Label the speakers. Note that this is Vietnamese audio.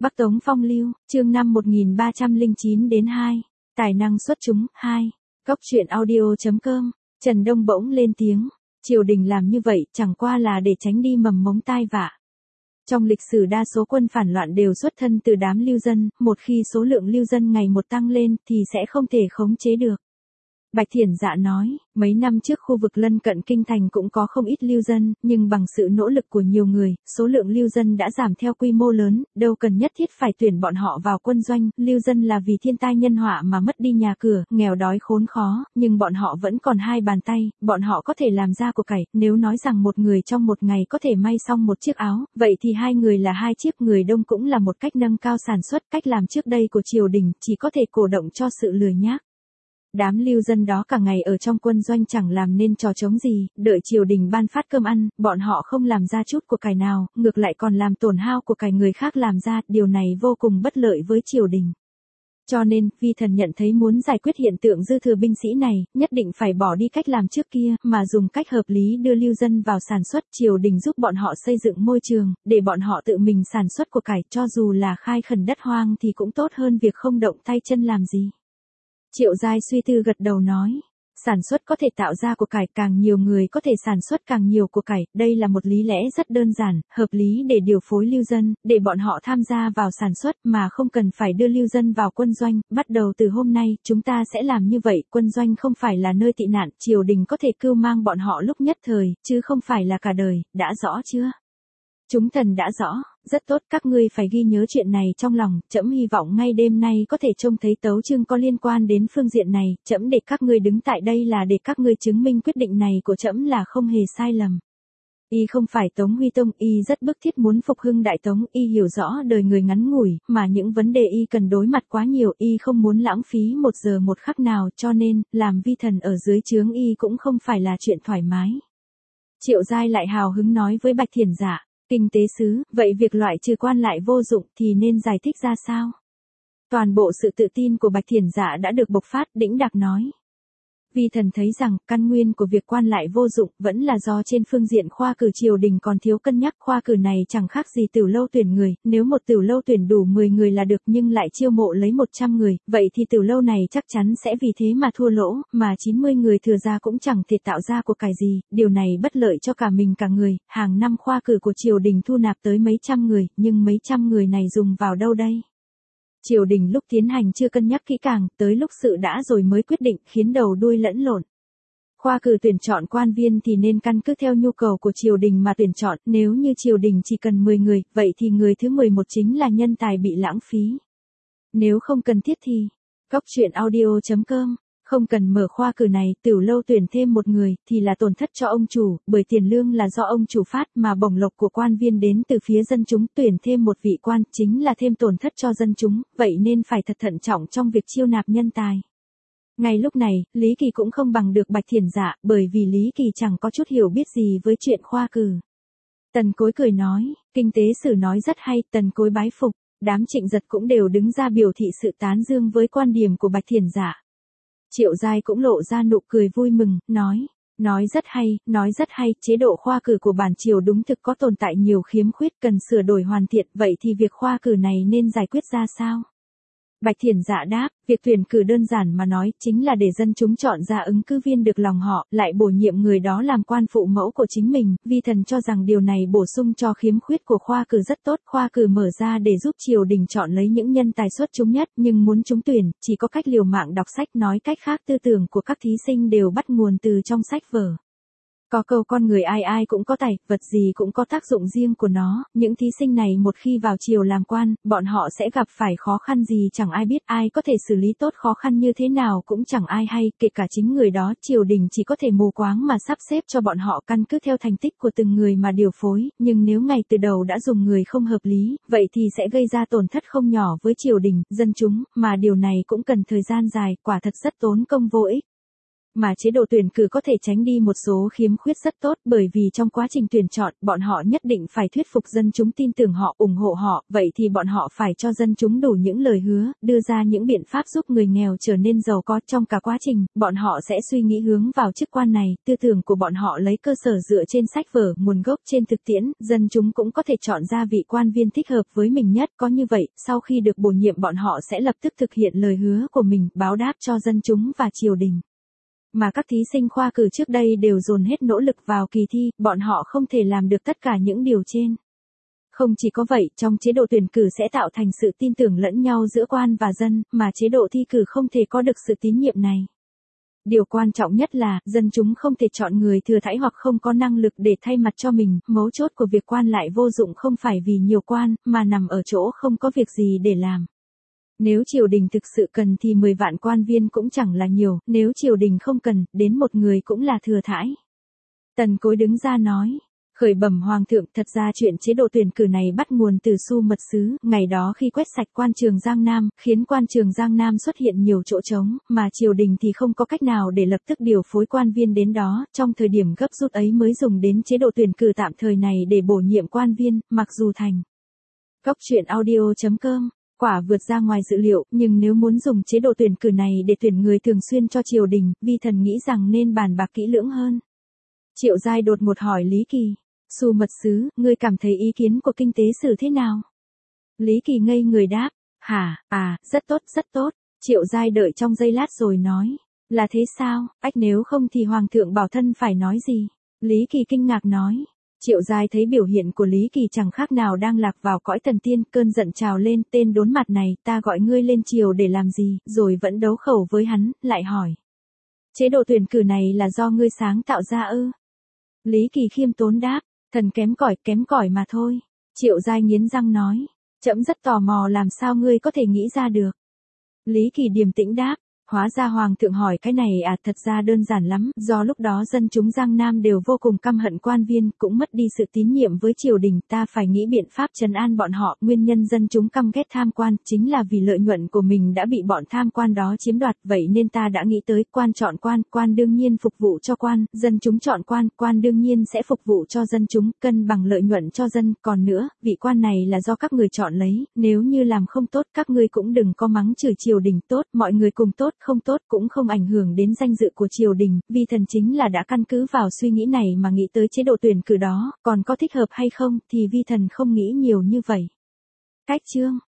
Speaker 1: Bắc Tống Phong Lưu, chương 5 1309-2. Tài năng xuất chúng, 2. Cốc truyện audio.com. Trần Đông bỗng lên tiếng. Triều đình làm như vậy chẳng qua là để tránh đi mầm mống tai vạ. Trong lịch sử đa số quân phản loạn đều xuất thân từ đám lưu dân, một khi số lượng lưu dân ngày một tăng lên thì sẽ không thể khống chế được. Bạch Thiển Dạ nói, mấy năm trước khu vực lân cận kinh thành cũng có không ít lưu dân, nhưng bằng sự nỗ lực của nhiều người, số lượng lưu dân đã giảm theo quy mô lớn, đâu cần nhất thiết phải tuyển bọn họ vào quân doanh, lưu dân là vì thiên tai nhân họa mà mất đi nhà cửa, nghèo đói khốn khó, nhưng bọn họ vẫn còn hai bàn tay, bọn họ có thể làm ra của cải, nếu nói rằng một người trong một ngày có thể may xong một chiếc áo, vậy thì hai người là hai chiếc, người đông cũng là một cách nâng cao sản xuất, cách làm trước đây của triều đình chỉ có thể cổ động cho sự lười nhác. Đám lưu dân đó cả ngày ở trong quân doanh chẳng làm nên trò trống gì, đợi triều đình ban phát cơm ăn, bọn họ không làm ra chút của cải nào, ngược lại còn làm tổn hao của cải người khác làm ra, điều này vô cùng bất lợi với triều đình. Cho nên, vi thần nhận thấy muốn giải quyết hiện tượng dư thừa binh sĩ này, nhất định phải bỏ đi cách làm trước kia, mà dùng cách hợp lý đưa lưu dân vào sản xuất, triều đình giúp bọn họ xây dựng môi trường, để bọn họ tự mình sản xuất của cải, cho dù là khai khẩn đất hoang thì cũng tốt hơn việc không động tay chân làm gì. Triệu Giai suy tư gật đầu nói, sản xuất có thể tạo ra của cải, càng nhiều người có thể sản xuất càng nhiều của cải, đây là một lý lẽ rất đơn giản, hợp lý để điều phối lưu dân, để bọn họ tham gia vào sản xuất mà không cần phải đưa lưu dân vào quân doanh, bắt đầu từ hôm nay, chúng ta sẽ làm như vậy, quân doanh không phải là nơi tị nạn, triều đình có thể cưu mang bọn họ lúc nhất thời, chứ không phải là cả đời, đã rõ chưa? Chúng thần đã rõ, rất tốt, các ngươi phải ghi nhớ chuyện này trong lòng, trẫm hy vọng ngay đêm nay có thể trông thấy tấu chương có liên quan đến phương diện này, trẫm để các ngươi đứng tại đây là để các ngươi chứng minh quyết định này của trẫm là không hề sai lầm. Y không phải Tống Huy Tông, y rất bức thiết muốn phục hưng Đại Tống, y hiểu rõ đời người ngắn ngủi, mà những vấn đề y cần đối mặt quá nhiều, y không muốn lãng phí một giờ một khắc nào, cho nên, làm vi thần ở dưới trướng y cũng không phải là chuyện thoải mái. Triệu Giai lại hào hứng nói với Bạch Thiển Dạ. Kinh tế sứ, vậy việc loại trừ quan lại vô dụng thì nên giải thích ra sao? Toàn bộ sự tự tin của Bạch Thiển Dạ đã được bộc phát, đĩnh đạc nói. Vi thần thấy rằng, căn nguyên của việc quan lại vô dụng vẫn là do trên phương diện khoa cử triều đình còn thiếu cân nhắc, khoa cử này chẳng khác gì tiểu lâu tuyển người, nếu một tiểu lâu tuyển đủ 10 người là được nhưng lại chiêu mộ lấy 100 người, vậy thì tiểu lâu này chắc chắn sẽ vì thế mà thua lỗ, mà 90 người thừa ra cũng chẳng thể tạo ra của cải gì, điều này bất lợi cho cả mình cả người, hàng năm khoa cử của triều đình thu nạp tới mấy trăm người, nhưng mấy trăm người này dùng vào đâu đây? Triều đình lúc tiến hành chưa cân nhắc kỹ càng, tới lúc sự đã rồi mới quyết định, khiến đầu đuôi lẫn lộn. Khoa cử tuyển chọn quan viên thì nên căn cứ theo nhu cầu của triều đình mà tuyển chọn, nếu như triều đình chỉ cần 10 người, vậy thì người thứ 11 chính là nhân tài bị lãng phí. Nếu không cần thiết thì, Cốc truyện audio.com, không cần mở khoa cử này, tiểu lâu tuyển thêm một người, thì là tổn thất cho ông chủ, bởi tiền lương là do ông chủ phát mà bổng lộc của quan viên đến từ phía dân chúng, tuyển thêm một vị quan, chính là thêm tổn thất cho dân chúng, vậy nên phải thật thận trọng trong việc chiêu nạp nhân tài. Ngay lúc này, Lý Kỳ cũng không bằng được Bạch Thiển Dạ, bởi vì Lý Kỳ chẳng có chút hiểu biết gì với chuyện khoa cử. Tần Cối cười nói, kinh tế sử nói rất hay, Tần Cối bái phục, đám Trịnh Giật cũng đều đứng ra biểu thị sự tán dương với quan điểm của Bạch Thiển Dạ. Triệu Giai cũng lộ ra nụ cười vui mừng, nói rất hay, chế độ khoa cử của bản triều đúng thực có tồn tại nhiều khiếm khuyết cần sửa đổi hoàn thiện, vậy thì việc khoa cử này nên giải quyết ra sao? Bạch Thiển Dạ đáp, việc tuyển cử đơn giản mà nói, chính là để dân chúng chọn ra ứng cử viên được lòng họ, lại bổ nhiệm người đó làm quan phụ mẫu của chính mình, vi thần cho rằng điều này bổ sung cho khiếm khuyết của khoa cử rất tốt, khoa cử mở ra để giúp triều đình chọn lấy những nhân tài xuất chúng nhất, nhưng muốn trúng tuyển, chỉ có cách liều mạng đọc sách, nói cách khác tư tưởng của các thí sinh đều bắt nguồn từ trong sách vở. Có câu con người ai ai cũng có tài, vật gì cũng có tác dụng riêng của nó, những thí sinh này một khi vào triều làm quan, bọn họ sẽ gặp phải khó khăn gì chẳng ai biết, ai có thể xử lý tốt khó khăn như thế nào cũng chẳng ai hay, kể cả chính người đó, triều đình chỉ có thể mù quáng mà sắp xếp cho bọn họ căn cứ theo thành tích của từng người mà điều phối, nhưng nếu ngay từ đầu đã dùng người không hợp lý, vậy thì sẽ gây ra tổn thất không nhỏ với triều đình, dân chúng, mà điều này cũng cần thời gian dài, quả thật rất tốn công vô ích. Mà chế độ tuyển cử có thể tránh đi một số khiếm khuyết rất tốt, bởi vì trong quá trình tuyển chọn, bọn họ nhất định phải thuyết phục dân chúng tin tưởng họ, ủng hộ họ, vậy thì bọn họ phải cho dân chúng đủ những lời hứa, đưa ra những biện pháp giúp người nghèo trở nên giàu có. Trong cả quá trình, bọn họ sẽ suy nghĩ hướng vào chức quan này, tư tưởng của bọn họ lấy cơ sở dựa trên sách vở, nguồn gốc trên thực tiễn, dân chúng cũng có thể chọn ra vị quan viên thích hợp với mình nhất. Có như vậy, sau khi được bổ nhiệm bọn họ sẽ lập tức thực hiện lời hứa của mình, báo đáp cho dân chúng và triều đình. Mà các thí sinh khoa cử trước đây đều dồn hết nỗ lực vào kỳ thi, bọn họ không thể làm được tất cả những điều trên. Không chỉ có vậy, trong chế độ tuyển cử sẽ tạo thành sự tin tưởng lẫn nhau giữa quan và dân, mà chế độ thi cử không thể có được sự tín nhiệm này. Điều quan trọng nhất là, dân chúng không thể chọn người thừa thãi hoặc không có năng lực để thay mặt cho mình, mấu chốt của việc quan lại vô dụng không phải vì nhiều quan, mà nằm ở chỗ không có việc gì để làm. Nếu triều đình thực sự cần thì 10 vạn quan viên cũng chẳng là nhiều, nếu triều đình không cần, đến một người cũng là thừa thãi. Tần Cối đứng ra nói, khởi bẩm hoàng thượng, thật ra chuyện chế độ tuyển cử này bắt nguồn từ Su Mật Sứ, ngày đó khi quét sạch quan trường Giang Nam, khiến quan trường Giang Nam xuất hiện nhiều chỗ trống, mà triều đình thì không có cách nào để lập tức điều phối quan viên đến đó, trong thời điểm gấp rút ấy mới dùng đến chế độ tuyển cử tạm thời này để bổ nhiệm quan viên, mặc dù thành. Góc truyện audio.com quả vượt ra ngoài dự liệu, nhưng nếu muốn dùng chế độ tuyển cử này để tuyển người thường xuyên cho triều đình, vi thần nghĩ rằng nên bàn bạc kỹ lưỡng hơn. Triệu Giai đột ngột hỏi Lý Kỳ, Su Mật Sứ, ngươi cảm thấy ý kiến của kinh tế sử thế nào? Lý Kỳ ngây người đáp, rất tốt, rất tốt. Triệu Giai đợi trong giây lát rồi nói, là thế sao, ách nếu không thì hoàng thượng bảo thân phải nói gì? Lý Kỳ kinh ngạc nói. Triệu Giai thấy biểu hiện của Lý Kỳ chẳng khác nào đang lạc vào cõi thần tiên, cơn giận trào lên, tên đốn mặt này, ta gọi ngươi lên triều để làm gì, rồi vẫn đấu khẩu với hắn, lại hỏi. Chế độ tuyển cử này là do ngươi sáng tạo ra ư? Lý Kỳ khiêm tốn đáp, thần kém cỏi mà thôi. Triệu Giai nghiến răng nói, trẫm rất tò mò làm sao ngươi có thể nghĩ ra được. Lý Kỳ điềm tĩnh đáp, hóa ra hoàng thượng hỏi cái này thật ra đơn giản lắm, do lúc đó dân chúng Giang Nam đều vô cùng căm hận quan viên, cũng mất đi sự tín nhiệm với triều đình, ta phải nghĩ biện pháp trấn an bọn họ, nguyên nhân dân chúng căm ghét tham quan, chính là vì lợi nhuận của mình đã bị bọn tham quan đó chiếm đoạt, vậy nên ta đã nghĩ tới, quan chọn quan, quan đương nhiên phục vụ cho quan, dân chúng chọn quan, quan đương nhiên sẽ phục vụ cho dân chúng, cân bằng lợi nhuận cho dân, còn nữa, vị quan này là do các người chọn lấy, nếu như làm không tốt, các ngươi cũng đừng có mắng chửi triều đình, tốt, mọi người cùng tốt, không tốt cũng không ảnh hưởng đến danh dự của triều đình, vi thần chính là đã căn cứ vào suy nghĩ này mà nghĩ tới chế độ tuyển cử đó, còn có thích hợp hay không thì vi thần không nghĩ nhiều như vậy. Cách chương